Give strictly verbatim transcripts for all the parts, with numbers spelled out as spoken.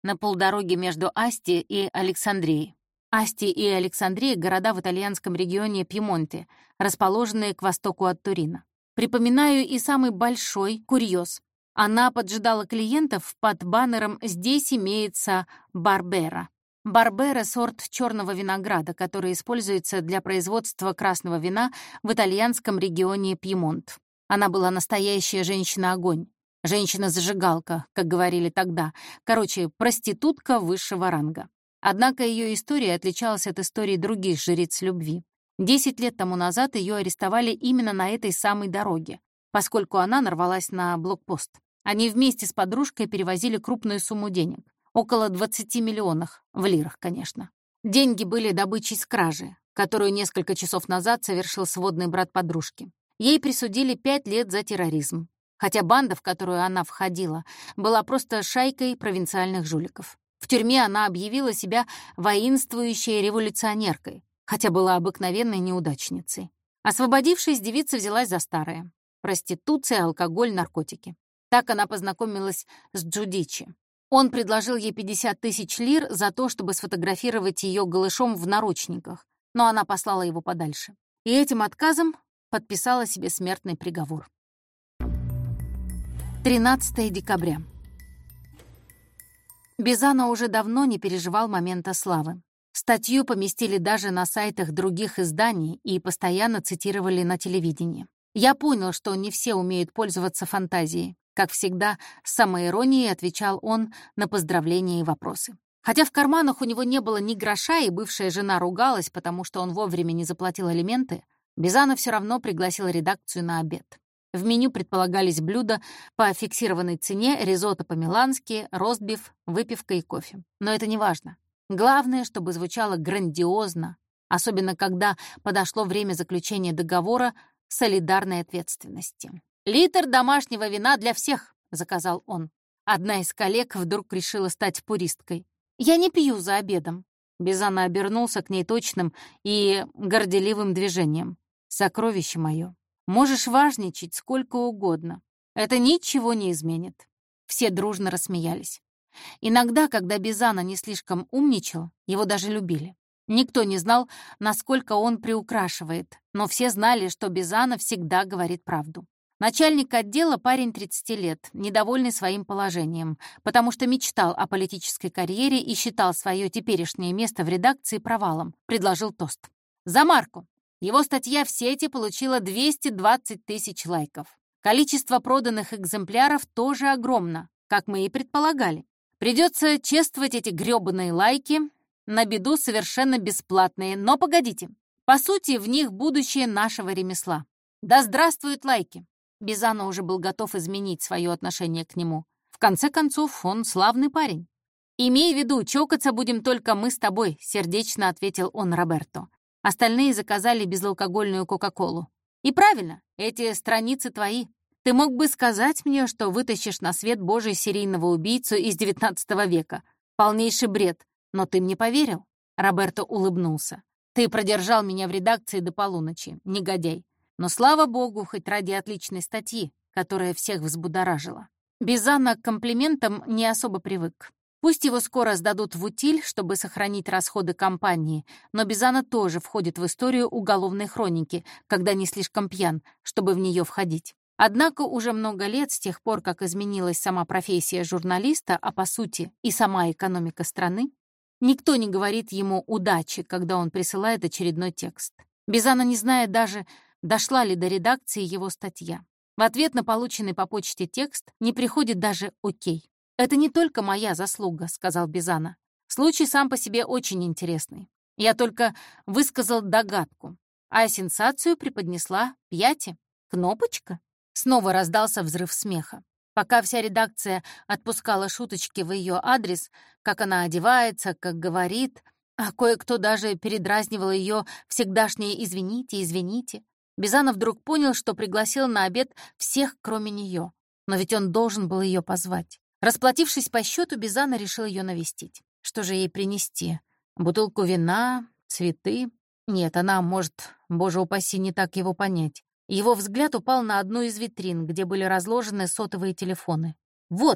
на полдороге между Асти и Александрией. Асти и Александрия — города в итальянском регионе Пьемонте, расположенные к востоку от Турина. Припоминаю и самый большой курьез. Она поджидала клиентов под баннером «Здесь имеется Барбера». Барбера — сорт черного винограда, который используется для производства красного вина в итальянском регионе Пьемонт. Она была настоящая женщина-огонь. Женщина-зажигалка, как говорили тогда. Короче, проститутка высшего ранга. Однако ее история отличалась от истории других жриц любви. Десять лет тому назад ее арестовали именно на этой самой дороге, поскольку она нарвалась на блокпост. Они вместе с подружкой перевозили крупную сумму денег. Около двадцати миллионов, в лирах, конечно. Деньги были добычей с кражи, которую несколько часов назад совершил сводный брат подружки. Ей присудили пять лет за терроризм. Хотя банда, в которую она входила, была просто шайкой провинциальных жуликов. В тюрьме она объявила себя воинствующей революционеркой, хотя была обыкновенной неудачницей. Освободившись, девица взялась за старое. Проституция, алкоголь, наркотики. Так она познакомилась с Джудичи. Он предложил ей пятьдесят тысяч лир за то, чтобы сфотографировать ее голышом в наручниках, но она послала его подальше. И этим отказом подписала себе смертный приговор. тринадцатого декабря. Бизано уже давно не переживал момента славы. Статью поместили даже на сайтах других изданий и постоянно цитировали на телевидении. Я понял, что не все умеют пользоваться фантазией. Как всегда, с самоиронией отвечал он на поздравления и вопросы. Хотя в карманах у него не было ни гроша, и бывшая жена ругалась, потому что он вовремя не заплатил алименты, Бизано все равно пригласил редакцию на обед. В меню предполагались блюда по фиксированной цене, ризотто по-милански, ростбиф, выпивка и кофе. Но это не важно. Главное, чтобы звучало грандиозно, особенно когда подошло время заключения договора солидарной ответственности. «Литр домашнего вина для всех», — заказал он. Одна из коллег вдруг решила стать пуристкой. «Я не пью за обедом». Бизано обернулся к ней точным и горделивым движением. «Сокровище мое. Можешь важничать сколько угодно. Это ничего не изменит». Все дружно рассмеялись. Иногда, когда Бизано не слишком умничал, его даже любили. Никто не знал, насколько он приукрашивает, но все знали, что Бизано всегда говорит правду. Начальник отдела — парень тридцати лет, недовольный своим положением, потому что мечтал о политической карьере и считал свое теперешнее место в редакции провалом, предложил тост. «За Марку! Его статья в сети получила двести двадцать тысяч лайков. Количество проданных экземпляров тоже огромно, как мы и предполагали. Придется чествовать эти грёбаные лайки, на беду совершенно бесплатные, но погодите, по сути, в них будущее нашего ремесла. Да здравствуют лайки!» Бизано уже был готов изменить свое отношение к нему. В конце концов, он славный парень. «Имей в виду, чокаться будем только мы с тобой», — сердечно ответил он Роберто. Остальные заказали безалкогольную кока-колу. «И правильно, эти страницы твои. Ты мог бы сказать мне, что вытащишь на свет Божий серийного убийцу из девятнадцатого века. Полнейший бред. Но ты мне поверил». Роберто улыбнулся. «Ты продержал меня в редакции до полуночи, негодяй. Но, слава богу, хоть ради отличной статьи, которая всех взбудоражила». Бизано к комплиментам не особо привык. Пусть его скоро сдадут в утиль, чтобы сохранить расходы компании, но Бизано тоже входит в историю уголовной хроники, когда не слишком пьян, чтобы в нее входить. Однако уже много лет с тех пор, как изменилась сама профессия журналиста, а по сути и сама экономика страны, никто не говорит ему «удачи», когда он присылает очередной текст. Бизано не знает даже, дошла ли до редакции его статья. В ответ на полученный по почте текст не приходит даже «окей». «Это не только моя заслуга», — сказал Бизано. «Случай сам по себе очень интересный. Я только высказал догадку, а сенсацию преподнесла Пьяти. Кнопочка». Снова раздался взрыв смеха. Пока вся редакция отпускала шуточки в ее адрес, как она одевается, как говорит, а кое-кто даже передразнивал ее всегдашнее «извините, извините», Бизано вдруг понял, что пригласил на обед всех, кроме нее. Но ведь он должен был ее позвать. Расплатившись по счету, Бизано решил ее навестить. Что же ей принести? Бутылку вина? Цветы? Нет, она может, боже упаси, не так его понять. Его взгляд упал на одну из витрин, где были разложены сотовые телефоны. Вот,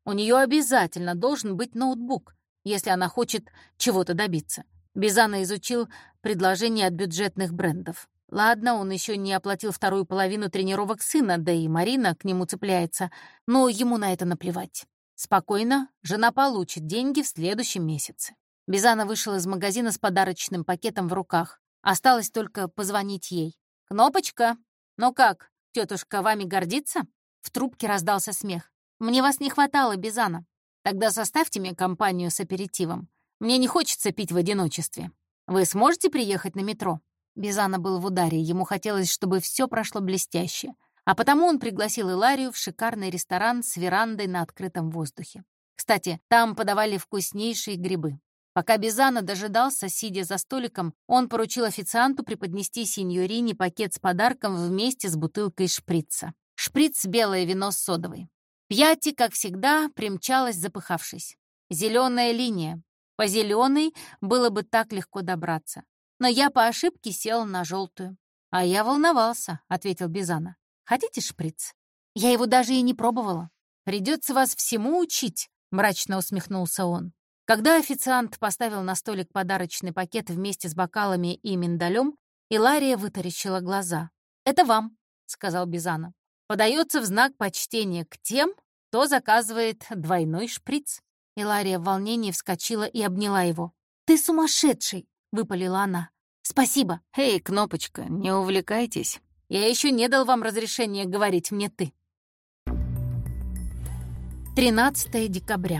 У нее обязательно должен быть ноутбук, если она хочет чего-то добиться. Бизана изучил предложения от бюджетных брендов. Ладно, он еще не оплатил вторую половину тренировок сына, да и Марина к нему цепляется, но ему на это наплевать. Спокойно, жена получит деньги в следующем месяце. Бизана вышел из магазина с подарочным пакетом в руках. Осталось только позвонить ей. «Кнопочка! Ну как, тетушка вами гордится?» В трубке раздался смех. «Мне вас не хватало, Бизана. Тогда составьте мне компанию с аперитивом. Мне не хочется пить в одиночестве. Вы сможете приехать на метро?» Бизана был в ударе, ему хотелось, чтобы все прошло блестяще. А потому он пригласил Иларию в шикарный ресторан с верандой на открытом воздухе. Кстати, там подавали вкуснейшие грибы. Пока Бизана дожидался, сидя за столиком, он поручил официанту преподнести синьорине пакет с подарком вместе с бутылкой шприца. Шприц — белое вино с содовой. Пьяти, как всегда, примчалась, запыхавшись. Зеленая линия. По зеленой было бы так легко добраться. Но я по ошибке сел на желтую. «А я волновался», — ответил Бизана. «Хотите шприц?» «Я его даже и не пробовала». «Придется вас всему учить», — мрачно усмехнулся он. Когда официант поставил на столик подарочный пакет вместе с бокалами и миндалем, Илария вытаращила глаза. «Это вам», — сказал Бизана. «Подается в знак почтения к тем, кто заказывает двойной шприц». Илария в волнении вскочила и обняла его. «Ты сумасшедший!» — выпалила она. «Спасибо!» «Эй, Кнопочка, не увлекайтесь. Я еще не дал вам разрешения говорить мне «ты». тринадцатое декабря.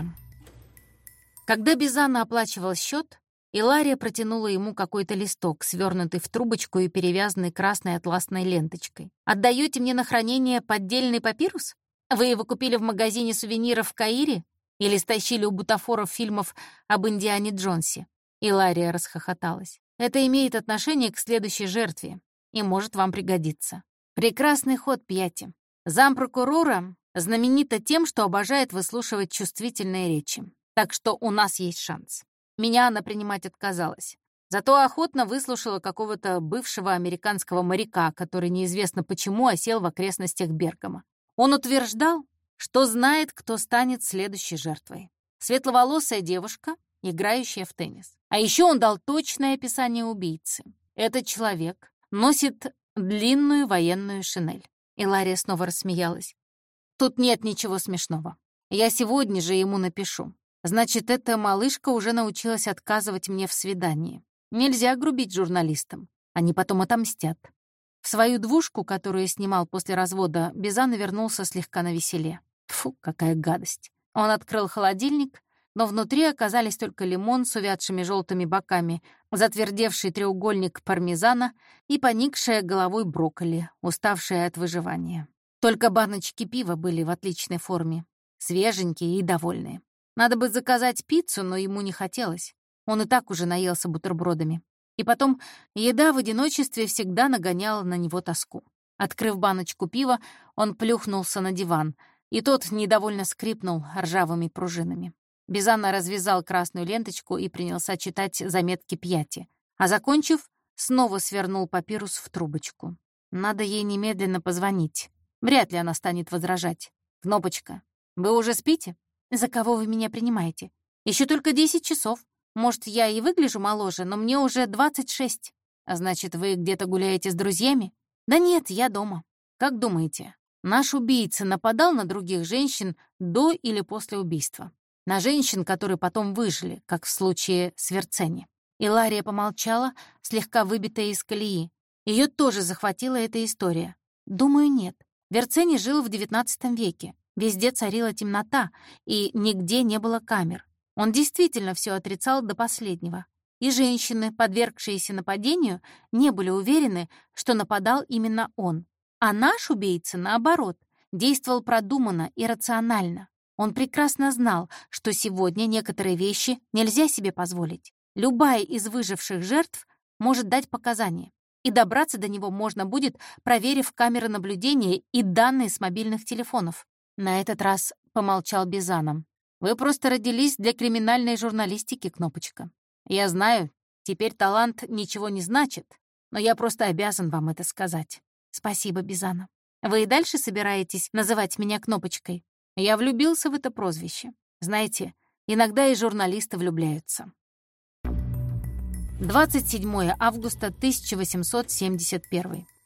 Когда Бизана оплачивал счет, Илария протянула ему какой-то листок, свернутый в трубочку и перевязанный красной атласной ленточкой. «Отдаете мне на хранение поддельный папирус? Вы его купили в магазине сувениров в Каире? Или стащили у бутафоров фильмов об Индиане Джонсе?» Илария расхохоталась. «Это имеет отношение к следующей жертве и может вам пригодиться. Прекрасный ход, Пьяти. Зампрокурора знаменита тем, что обожает выслушивать чувствительные речи. Так что у нас есть шанс. Меня она принимать отказалась. Зато охотно выслушала какого-то бывшего американского моряка, который неизвестно почему осел в окрестностях Бергама. Он утверждал, что знает, кто станет следующей жертвой. Светловолосая девушка, играющая в теннис. А еще он дал точное описание убийцы. Этот человек носит длинную военную шинель. Илария снова рассмеялась. «Тут нет ничего смешного. Я сегодня же ему напишу. Значит, эта малышка уже научилась отказывать мне в свидании. Нельзя грубить журналистам. Они потом отомстят». В свою двушку, которую снимал после развода, Бизана вернулся слегка навеселе. Фу, какая гадость. Он открыл холодильник, но внутри оказались только лимон с увядшими желтыми боками, затвердевший треугольник пармезана и поникшая головой брокколи, уставшая от выживания. Только баночки пива были в отличной форме, свеженькие и довольные. Надо бы заказать пиццу, но ему не хотелось. Он и так уже наелся бутербродами. И потом, еда в одиночестве всегда нагоняла на него тоску. Открыв баночку пива, он плюхнулся на диван, и тот недовольно скрипнул ржавыми пружинами. Бизана развязал красную ленточку и принялся читать заметки Пьяти, а, закончив, снова свернул папирус в трубочку. Надо ей немедленно позвонить. Вряд ли она станет возражать. «Кнопочка, вы уже спите?» «За кого вы меня принимаете? Еще только десять часов. Может, я и выгляжу моложе, но мне уже двадцать шесть. А значит, вы где-то гуляете с друзьями?» «Да нет, я дома». «Как думаете, наш убийца нападал на других женщин до или после убийства? На женщин, которые потом выжили, как в случае с Верцени?» Илария помолчала, слегка выбитая из колеи. Ее тоже захватила эта история. «Думаю, нет. Верцени жил в девятнадцатом веке. Везде царила темнота, и нигде не было камер. Он действительно все отрицал до последнего. И женщины, подвергшиеся нападению, не были уверены, что нападал именно он. А наш убийца, наоборот, действовал продуманно и рационально. Он прекрасно знал, что сегодня некоторые вещи нельзя себе позволить. Любая из выживших жертв может дать показания, и добраться до него можно будет, проверив камеры наблюдения и данные с мобильных телефонов. На этот раз помолчал Бизана. «Вы просто родились для криминальной журналистики, Кнопочка. Я знаю, теперь талант ничего не значит, но я просто обязан вам это сказать». «Спасибо, Бизана. Вы и дальше собираетесь называть меня Кнопочкой?» Я влюбился в это прозвище. Знаете, иногда и журналисты влюбляются. двадцать седьмое августа тысяча восемьсот семьдесят первый.